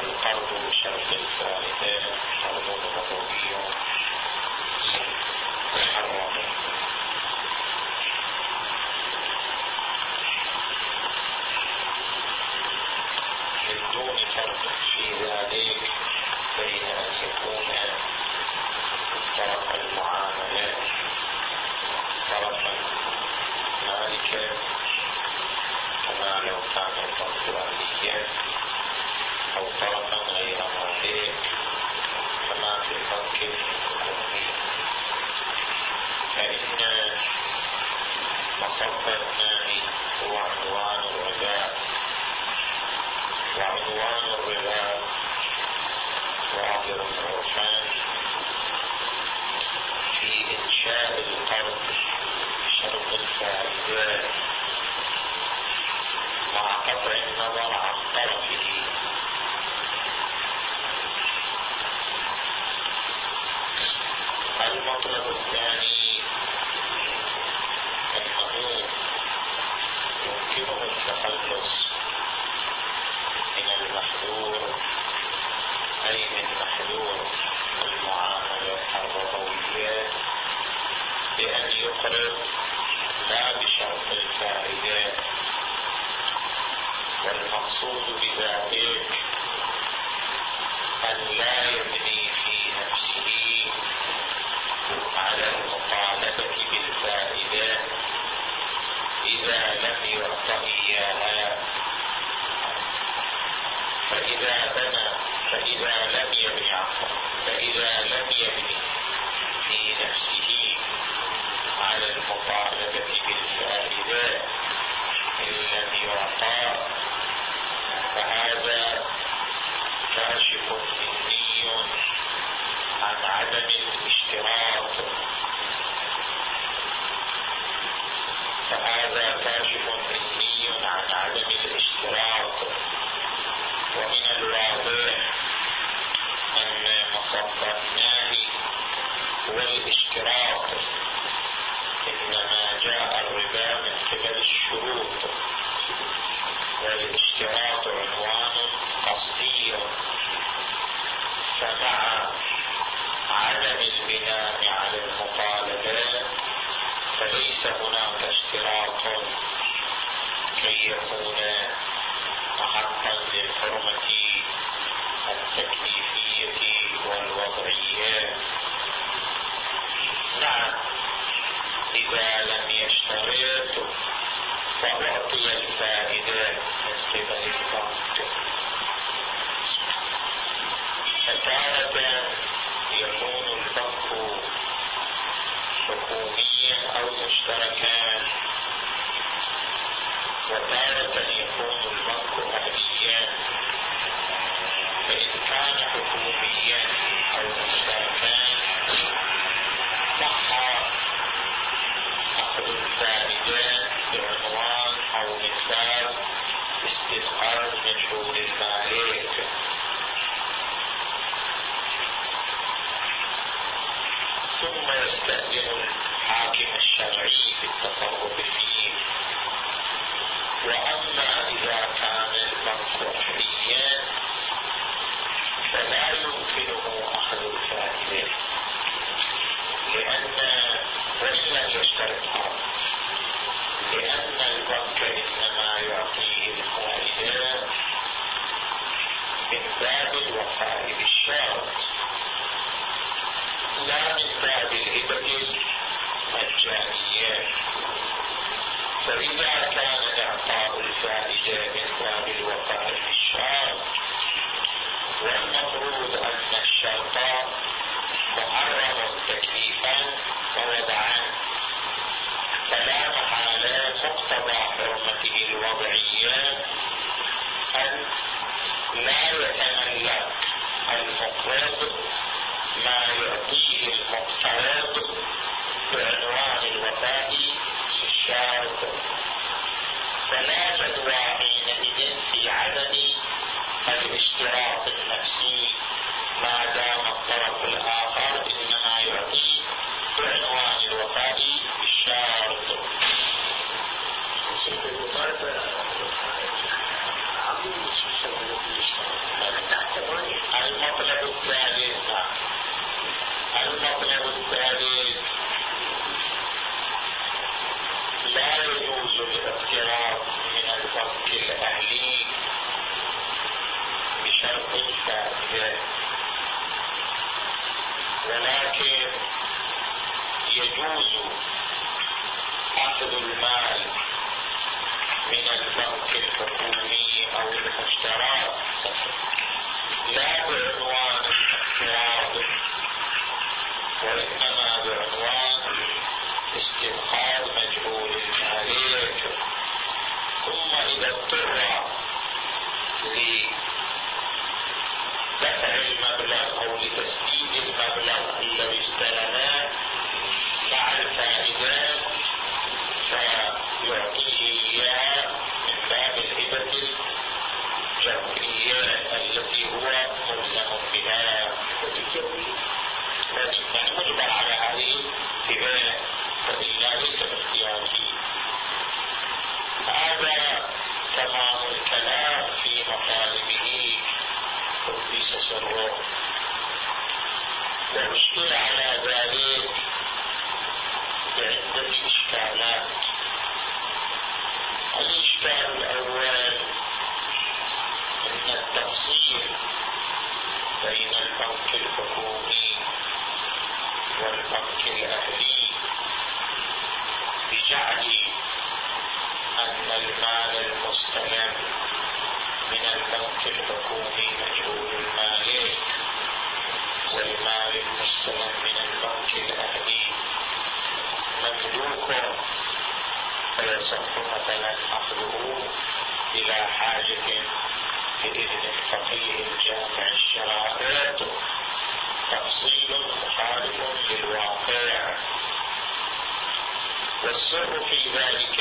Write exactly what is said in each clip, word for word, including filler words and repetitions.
القرض بشرط الفائدة قرض ربوي محرم. من دون فرق في ذلك بين أن يكون طرف المعاملة طرفا مالكا كما لو كان القرض أهليا، أو طرفا غير مالك كما في البنك الحكومي، فإن مصب النهي هو عنوان الربا، وعنوان الربا ظاهر عرفان في إنشاء القرض شرط الفائدة مع قطع النظر عن طرفه. المطلب الثاني أنه يمكنه التخلص من المحذور، أي من محذور المعاملة الربوية، بأن يقرض لا بشرط الفائدة، والمقصود بذلك أن لا يبني في نفسه على المطالبة بالفائدة إذا لم يعط إياها، فإذا بنى فإذا لم يبني فإذا لم يبني في نفسه على المطالبة بالفائدة إن لم يعطى، فهذا كاشف مني عن عدم الاشتراط فهذا كاشف مني عن عدم الاشتراط ومن الواضح أن مصب النهي هو الاشتراط، إنما جاء الربا من قبل الشروط، والاشتراط عنوان قصدي، فمع عدم البناء على المطالبة فليس هناك اشتراط كي يكون محقا للحرمة التكليفية والوضعية. نعم، إذا لم يشترط فأعطي الفائدة من قبل البنك. فتارة يكون البنك حكوميا أو مشتركا، وتارة يكون البنك أهليا. فإن كان حكوميا أو مشتركا صح أخذ الفائدة بعنوان أو مثال استثقال مجهول المالك. ثم يستأذن الحاكم الشرعي في التصرف فيه. وأما إذا كان البنك أهليا فلا يمكنه أخذ الفائدة، لأن وإن لم يشترطها، لأن البنك إنما يعطيه الفائدة من باب الوفاء بالشرط لا من باب الهبة المجانية. فإذا كان إعطاء الفائدة من باب الوفاء بالشرط، والمفروض أن الشرط محرم تكليفا ووضعا، فلا محالة مقتضى حرمته الوضعية أن لا يتملك المقرض ما يعطيه المقترض بعنوان الوفاء بالشرط، فلا جدوى حينئذ في عدم الاشتراط النفسي ما دام الطرف الآخر إنما يعطي بعنوان الوفاء بالشرط. المطالبة عظيم السلسلة التي تحت البنك الحكومي أو المشترك، لا بعنوان الاقتراض وإنما بعنوان استبقاء مجهول المالك. ثم إذا اضطر لدفع المبلغ أو لتسديد المبلغ الذي استلمه مع الفائدة فيعطيه إياه من باب الهبة الجبرية التي هو ملزم بها، يعني مجبر على هذه الهبة وإلا ليس باختياره. هذا تمام الكلام في مطالبه قدس سره. وأشكل على ذلك بعدة إشكالات. الإشكال الأول أن التفصيل بين البنك الحكومي والبنك الأهلي بجعل أن المال المستلم من البنك الحكومي مجهول المالك والمال المستلم من البنك الأهلي مملوك فيصح مثلا أخذه بلا حاجة بإذن الفقيه الجامع الشرائط، تفصيل مخالف للواقع. والسر في ذلك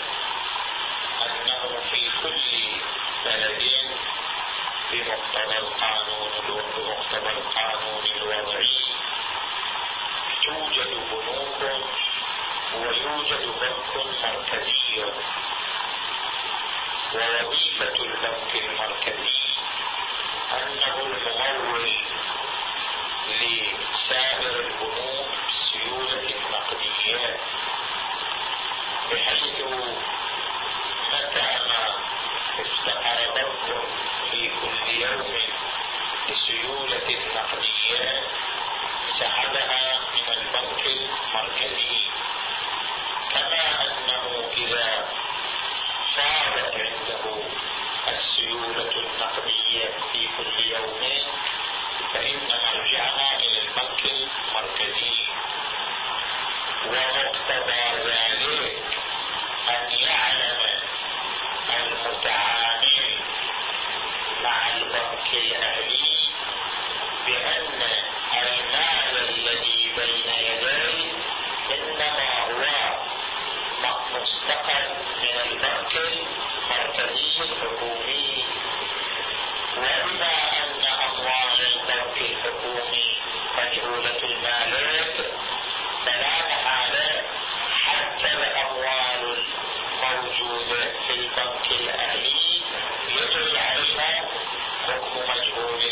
أنه في كل بلد بمقتضى القانون بمقتضى القانون الوضعي توجد بنوك ويوجد بنك مركزي، ووظيفة البنك المركزي أنه الممول لسائر البنوك بالسيولة النقدية، بحيث متى ما افتقر بنك في كل يوم لسيولة نقدية سحبها من البنك المركزي، كما أنه إذا صارت عنده السيولة النقدية في كل يوم فإن مرجعها إلى البنك المركزي. ومقتضى ذلك أن يعلم المتعامل مع البنك الأهلي بأن المال الذي بين يديه إنما هو مستقل من البنك المركزي الحكومي. وبما أن أموال البنك الحكومي مجهولة المالك فلا محالة حتى الأموال الموجودة في البنك الأهلي يجري عليها حكم مجهول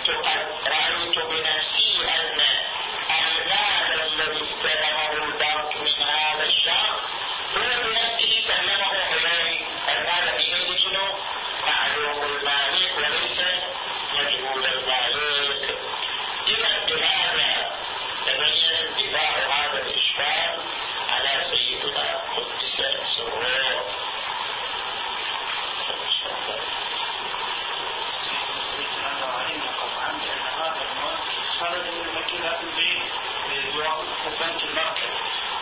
كنت قد رأيت بنفسي أن المال الذي استلمه البنك من هذا الشخص هو بنفسه سلمه إليه. المال بيد شنو؟ معلوم المالك وليس مجهول المالك. إذا بهذا تبين انتفاع هذا الإشكال على سيدنا قدس سره. خرج من المكينة البيت بواسطة البنك المركزي،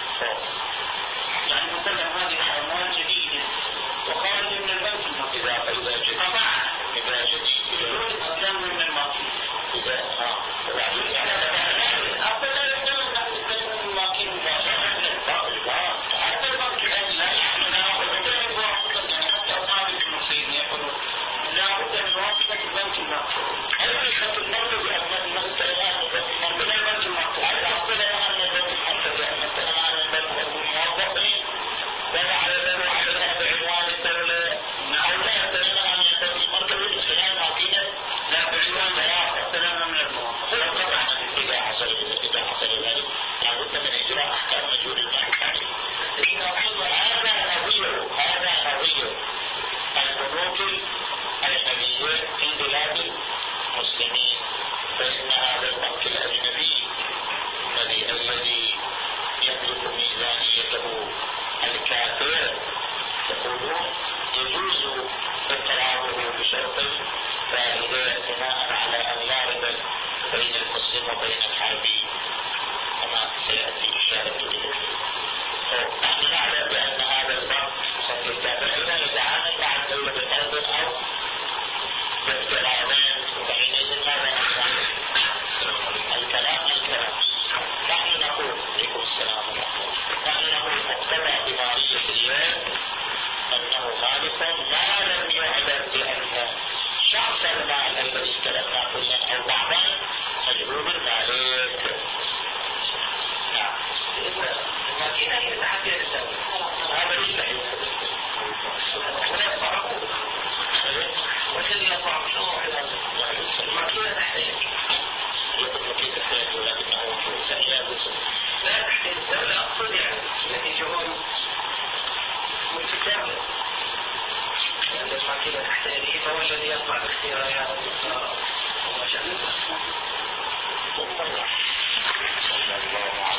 يعني مثلا هذه الأموال جديدة وخارج من البنك المركزي. إذا إذا جديد طبعا إذا جديد يقول الإسلام من الماكينة. إذا ها وبعدين يعني أبدا يقدر أن نستلم من الماكينة مباشرة. حتى البنك الأهلي لا يحمل لابد من واسطة، يعني حتى أصحاب المسلمين يقولون لابد من واسطة البنك المركزي. هل الخط المركزي أم المستلمات من البنك المركزي؟ هل أصدر أن البنك المركزي أم المستلمات من البنك الموظفين ولا على ذلك على بعنوان الدولة أو لا يستلمها من البنك المركزي بخلال ماكينة لا بعنوان لا يستلمها من الموظفين؟ طبعا إذا حصل إذا حصل ذلك لابد من إجراء أحكام مجهول المحكمة. هذا نظير هذا نظير البنوك الأجنبية في بلاد المسلمين. فإن هذا البنك الأجنبي الذي الذي يملك ميزانيته الكافر يقولون يجوز اقراره بشرطين فائدة بناء على أن لا ربا بين المسلم وبين الحربي كما سيأتي إشارة إليه. نحن نعلم بأن هذا البنك الكافر يتعامل مع الدولة بقرض أو باقتراضين، وحينئذ ماذا نفعل؟ الكلام الكلام نحن نقول عليكم السلام ورحمة الله، نحن نقول مقتضى إمارية اليوم أنه مالك ما لم يعلم بأن شخص المال الذي استلمنا كلا أو بعضا مجهول المالك. نعم الماكينة هي تحدي الدولة. هذا ليس صحيح. ولا يصعبون والذي يصعب شنو الماكينة تحتاج يقول مكينة تحتاج ولكنه سهل لا تحتاج الدولة. أقصد يعني التي جهود متكامل لأن الماكينة تحتاج فهو الذي يطلع باختيارها وما شابه. ثم الله